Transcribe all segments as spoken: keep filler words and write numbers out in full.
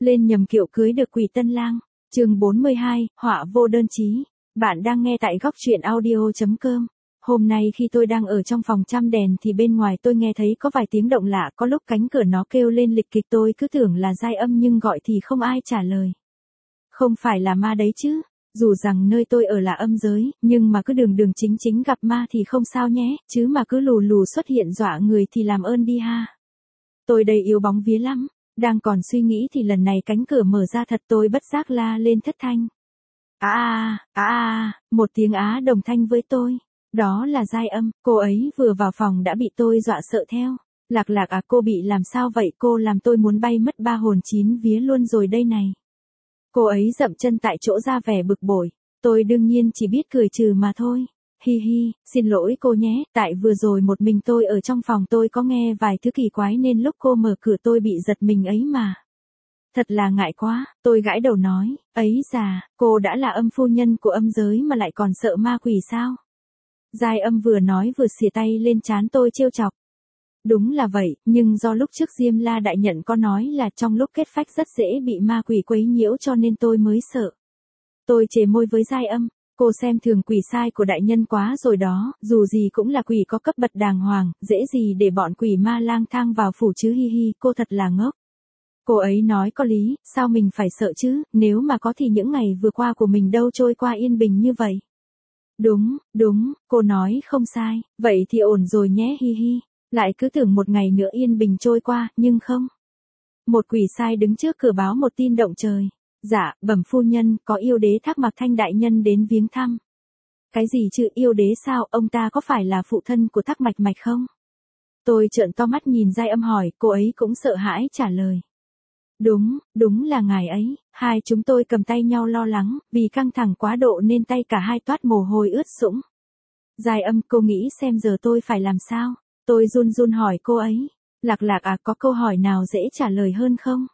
Lên nhầm kiệu cưới được quỷ tân lang. Chương bốn mươi hai, họa vô đơn chí. Bạn đang nghe tại góc truyện audio chấm com. Hôm nay khi tôi đang ở trong phòng chăm đèn thì bên ngoài tôi nghe thấy có vài tiếng động lạ, có lúc cánh cửa nó kêu lên lịch kịch, tôi cứ tưởng là giai âm nhưng gọi thì không ai trả lời. Không phải là ma đấy chứ? Dù rằng nơi tôi ở là âm giới, nhưng mà cứ đường đường chính chính gặp ma thì không sao nhé, chứ mà cứ lù lù xuất hiện dọa người thì làm ơn đi ha. Tôi đầy yếu bóng vía lắm. Đang còn suy nghĩ thì lần này cánh cửa mở ra thật, tôi bất giác la lên thất thanh. À à, à à, một tiếng á đồng thanh với tôi. Đó là giai âm, cô ấy vừa vào phòng đã bị tôi dọa sợ theo. Lạc lạc à, cô bị làm sao vậy? Cô làm tôi muốn bay mất ba hồn chín vía luôn rồi đây này. Cô ấy dậm chân tại chỗ ra vẻ bực bội. Tôi đương nhiên chỉ biết cười trừ mà thôi. Hi hi, xin lỗi cô nhé, tại vừa rồi một mình tôi ở trong phòng, tôi có nghe vài thứ kỳ quái nên lúc cô mở cửa tôi bị giật mình ấy mà. Thật là ngại quá, tôi gãi đầu nói, ấy già, cô đã là âm phu nhân của âm giới mà lại còn sợ ma quỷ sao? Giai âm vừa nói vừa xìa tay lên trán tôi trêu chọc. Đúng là vậy, nhưng do lúc trước Diêm La đại nhận có nói là trong lúc kết phách rất dễ bị ma quỷ quấy nhiễu cho nên tôi mới sợ. Tôi chề môi với giai âm. Cô xem thường quỷ sai của đại nhân quá rồi đó, dù gì cũng là quỷ có cấp bậc đàng hoàng, dễ gì để bọn quỷ ma lang thang vào phủ chứ, hi hi, cô thật là ngốc. Cô ấy nói có lý, sao mình phải sợ chứ, nếu mà có thì những ngày vừa qua của mình đâu trôi qua yên bình như vậy. Đúng, đúng, cô nói không sai, vậy thì ổn rồi nhé, hi hi, lại cứ tưởng một ngày nữa yên bình trôi qua, nhưng không. Một quỷ sai đứng trước cửa báo một tin động trời. Dạ, bẩm phu nhân, có yêu đế Thác Mạc Thanh đại nhân đến viếng thăm. Cái gì chứ, yêu đế sao, ông ta có phải là phụ thân của Thác Mạch Mạch không? Tôi trợn to mắt nhìn giai âm hỏi, cô ấy cũng sợ hãi trả lời. Đúng, đúng là ngài ấy. Hai chúng tôi cầm tay nhau lo lắng, vì căng thẳng quá độ nên tay cả hai toát mồ hôi ướt sũng. Giai âm, cô nghĩ xem giờ tôi phải làm sao? Tôi run run hỏi cô ấy. Lạc lạc à, có câu hỏi nào dễ trả lời hơn không?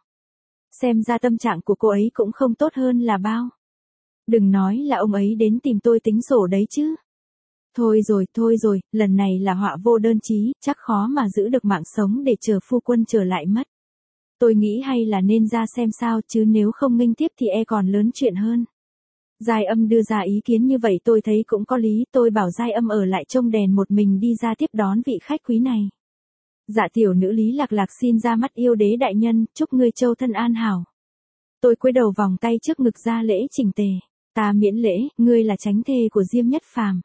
Xem ra tâm trạng của cô ấy cũng không tốt hơn là bao. Đừng nói là ông ấy đến tìm tôi tính sổ đấy chứ. Thôi rồi, thôi rồi, lần này là họa vô đơn chí, chắc khó mà giữ được mạng sống để chờ phu quân trở lại mất. Tôi nghĩ hay là nên ra xem sao, chứ nếu không nghênh tiếp thì e còn lớn chuyện hơn. Giai âm đưa ra ý kiến như vậy tôi thấy cũng có lý, tôi bảo giai âm ở lại trông đèn một mình đi ra tiếp đón vị khách quý này. Dạ tiểu nữ Lý Lạc Lạc xin ra mắt yêu đế đại nhân, chúc ngươi châu thân an hảo. Tôi cúi đầu vòng tay trước ngực ra lễ chỉnh tề. Ta miễn lễ, ngươi là chánh thê của Diêm Nhất Phàm.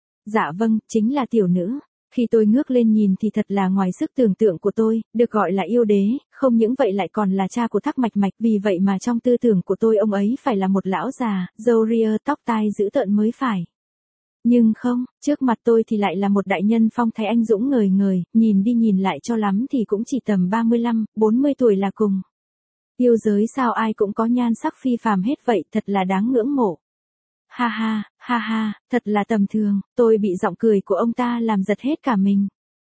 Dạ vâng, chính là tiểu nữ. Khi tôi ngước lên nhìn thì thật là ngoài sức tưởng tượng của tôi, được gọi là yêu đế, không những vậy lại còn là cha của Thác Mạch Mạch, vì vậy mà trong tư tưởng của tôi ông ấy phải là một lão già, râu ria tóc tai dữ tợn mới phải. Nhưng không, trước mặt tôi thì lại là một đại nhân phong thái anh dũng ngời ngời, nhìn đi nhìn lại cho lắm thì cũng chỉ tầm ba mươi lăm, bốn mươi tuổi là cùng. Yêu giới sao ai cũng có nhan sắc phi phàm hết vậy, thật là đáng ngưỡng mộ. Ha ha, ha ha, thật là tầm thường, tôi bị giọng cười của ông ta làm giật hết cả mình.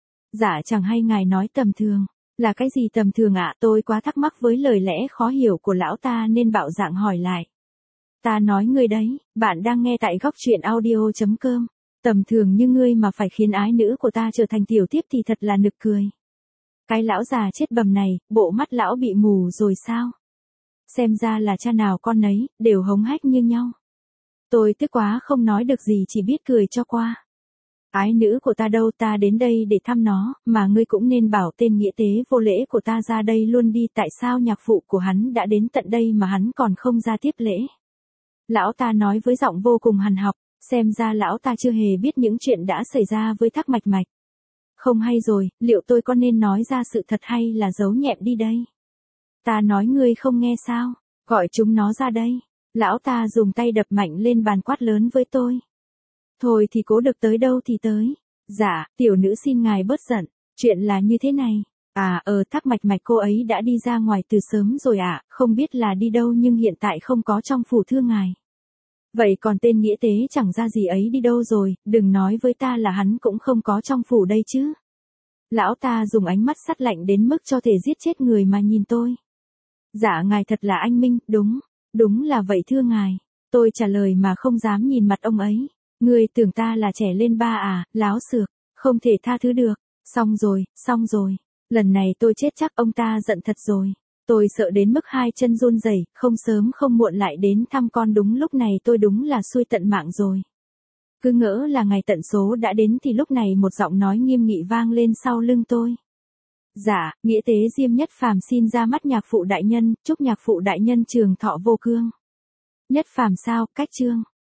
Dạ chẳng hay ngài nói tầm thường, là cái gì tầm thường ạ? Tôi quá thắc mắc với lời lẽ khó hiểu của lão ta nên bạo dạn hỏi lại. Ta nói ngươi đấy, bạn đang nghe tại góc truyện audio chấm com. Tầm thường như ngươi mà phải khiến ái nữ của ta trở thành tiểu tiếp thì thật là nực cười. Cái lão già chết bầm này, bộ mắt lão bị mù rồi sao? Xem ra là cha nào con nấy, đều hống hách như nhau. Tôi tức quá không nói được gì, chỉ biết cười cho qua. Ái nữ của ta đâu, ta đến đây để thăm nó, mà ngươi cũng nên bảo tên nghĩa tế vô lễ của ta ra đây luôn đi, tại sao nhạc phụ của hắn đã đến tận đây mà hắn còn không ra tiếp lễ? Lão ta nói với giọng vô cùng hằn học, xem ra lão ta chưa hề biết những chuyện đã xảy ra với Thác Mạch Mạch. Không hay rồi, liệu tôi có nên nói ra sự thật hay là giấu nhẹm đi đây? Ta nói ngươi không nghe sao, gọi chúng nó ra đây. Lão ta dùng tay đập mạnh lên bàn quát lớn với tôi. Thôi thì cố được tới đâu thì tới. Dạ, tiểu nữ xin ngài bớt giận, chuyện là như thế này. À ờ Thác Mạch Mạch cô ấy đã đi ra ngoài từ sớm rồi ạ, à, không biết là đi đâu nhưng hiện tại không có trong phủ thưa ngài. Vậy còn tên nghĩa tế chẳng ra gì ấy đi đâu rồi, đừng nói với ta là hắn cũng không có trong phủ đây chứ. Lão ta dùng ánh mắt sắt lạnh đến mức cho thể giết chết người mà nhìn tôi. Dạ ngài thật là anh minh, đúng, đúng là vậy thưa ngài. Tôi trả lời mà không dám nhìn mặt ông ấy. Ngươi tưởng ta là trẻ lên ba à, láo xược, không thể tha thứ được. Xong rồi, xong rồi, lần này tôi chết chắc ông ta giận thật rồi. Tôi sợ đến mức hai chân run rẩy, không sớm không muộn lại đến thăm con đúng lúc này tôi đúng là xui tận mạng rồi. Cứ ngỡ là ngày tận số đã đến thì lúc này một giọng nói nghiêm nghị vang lên sau lưng tôi. Dạ, nghĩa tế Diêm Nhất Phàm xin ra mắt nhạc phụ đại nhân, chúc nhạc phụ đại nhân trường thọ vô cương. Nhất Phàm sao, cách chương.